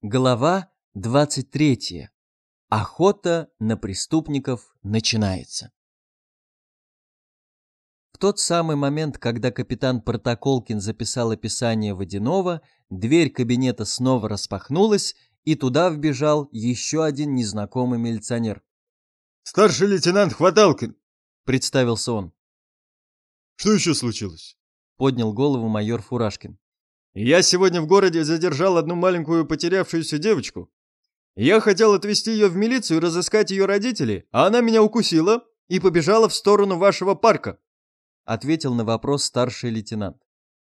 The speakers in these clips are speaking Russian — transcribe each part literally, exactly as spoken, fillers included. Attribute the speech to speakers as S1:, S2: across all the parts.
S1: Глава двадцать третья. Охота на преступников начинается. В тот самый момент, когда капитан Протоколкин записал описание Водянова, дверь кабинета снова распахнулась, и туда вбежал еще один незнакомый милиционер.
S2: «Старший лейтенант Хваталкин»,
S1: — представился он.
S2: «Что еще случилось?»
S1: — поднял голову майор Фуражкин.
S2: «Я сегодня в городе задержал одну маленькую потерявшуюся девочку. Я хотел отвезти ее в милицию и разыскать ее родителей, а она меня укусила и побежала в сторону вашего парка», —
S1: ответил на вопрос старший лейтенант.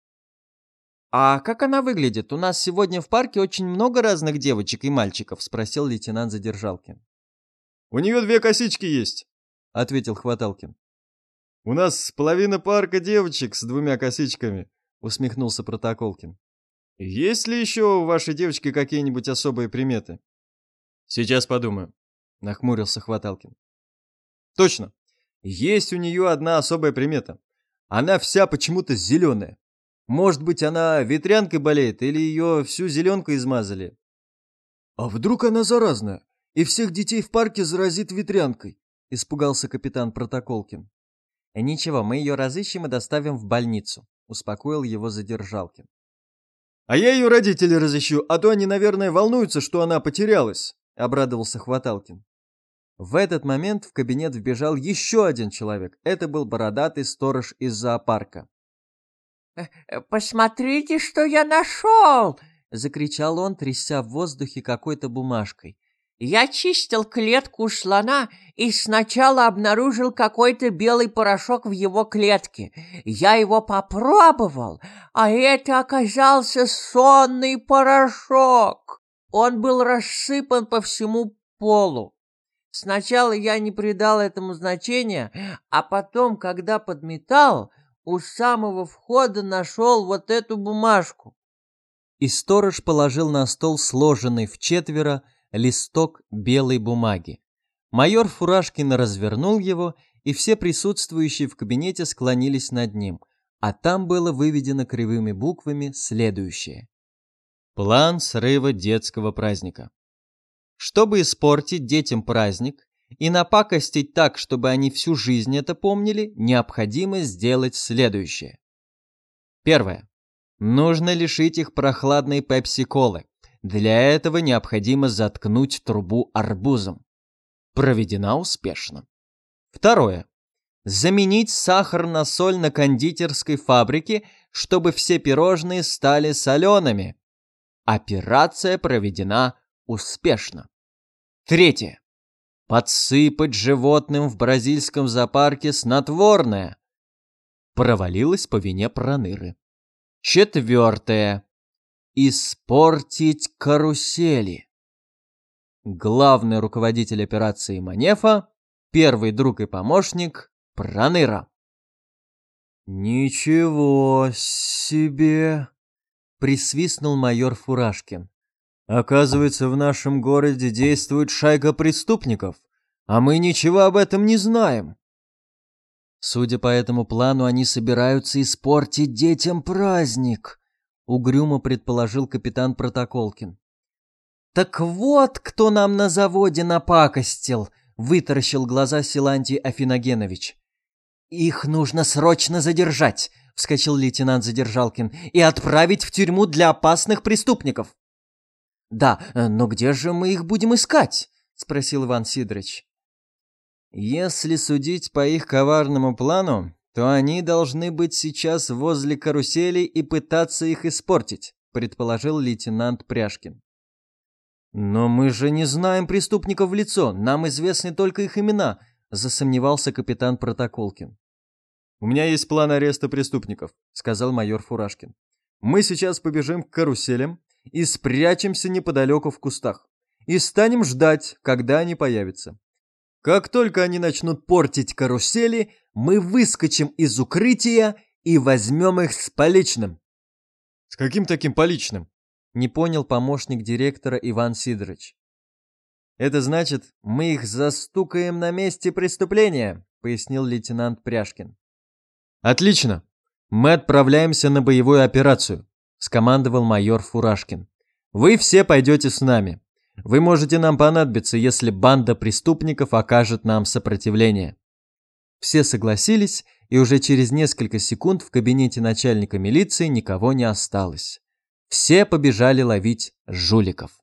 S1: «А как она выглядит? У нас сегодня в парке очень много разных девочек и мальчиков», — спросил лейтенант Задержалкин.
S2: «У нее две косички есть», —
S1: ответил Хваталкин.
S2: «У нас половина парка девочек с двумя косичками», — усмехнулся Протоколкин. «Есть ли еще у вашей девочки какие-нибудь особые приметы?» «Сейчас подумаю», — нахмурился Хваталкин. «Точно. Есть у нее одна особая примета. Она вся почему-то зеленая. Может быть, она ветрянкой болеет или ее всю зеленкой измазали?» «А вдруг она заразная и всех детей в парке заразит ветрянкой?» — испугался капитан Протоколкин. «Ничего, мы ее разыщем и доставим в больницу», — успокоил его Задержалкин. «А я ее родителей разыщу, а то они, наверное, волнуются, что она потерялась», — обрадовался Хваталкин.
S1: В этот момент в кабинет вбежал еще один человек. Это был бородатый сторож из зоопарка.
S3: «Посмотрите, что я нашел!»
S1: — закричал он, тряся в воздухе какой-то бумажкой.
S3: «Я чистил клетку слона и сначала обнаружил какой-то белый порошок в его клетке. Я его попробовал, а это оказался сонный порошок. Он был рассыпан по всему полу. Сначала я не придал этому значения, а потом, когда подметал, у самого входа нашел вот эту бумажку».
S1: И сторож положил на стол сложенный вчетверо листок белой бумаги. Майор Фуражкин развернул его, и все присутствующие в кабинете склонились над ним, а там было выведено кривыми буквами следующее. План срыва детского праздника. Чтобы испортить детям праздник и напакостить так, чтобы они всю жизнь это помнили, необходимо сделать следующее. Первое. Нужно лишить их прохладной пепси-колы. Для этого необходимо заткнуть трубу арбузом. Проведена успешно. Второе. Заменить сахар на соль на кондитерской фабрике, чтобы все пирожные стали солеными. Операция проведена успешно. Третье. Подсыпать животным в бразильском зоопарке снотворное. Провалилось по вине Проныры. Четвертое. Испортить карусели. Главный руководитель операции Манефа, первый друг и помощник Проныра. «Ничего себе!» — присвистнул майор Фуражкин. «Оказывается, в нашем городе действует шайка преступников, а мы ничего об этом не знаем. Судя по этому плану, они собираются испортить детям праздник», — угрюмо предположил капитан Протоколкин. «Так вот, кто нам на заводе напакостил», — вытаращил глаза Силантий Афиногенович. «Их нужно срочно задержать», — вскочил лейтенант Задержалкин, «и отправить в тюрьму для опасных преступников». «Да, но где же мы их будем искать?» — спросил Иван Сидорович. «Если судить по их коварному плану, то они должны быть сейчас возле каруселей и пытаться их испортить», — предположил лейтенант Пряшкин. «Но мы же не знаем преступников в лицо, нам известны только их имена», — засомневался капитан Протоколкин. «У меня есть план ареста преступников», — сказал майор Фуражкин. «Мы сейчас побежим к каруселям и спрячемся неподалеку в кустах, и станем ждать, когда они появятся. Как только они начнут портить карусели, мы выскочим из укрытия и возьмем их с поличным». «С каким таким поличным?» — не понял помощник директора Иван Сидорович. «Это значит, мы их застукаем на месте преступления», — пояснил лейтенант Пряшкин. «Отлично. Мы отправляемся на боевую операцию», — скомандовал майор Фуражкин. Вы все пойдете с нами. Вы можете нам понадобиться, если банда преступников окажет нам сопротивление». Все согласились, и уже через несколько секунд в кабинете начальника милиции никого не осталось. Все побежали ловить жуликов.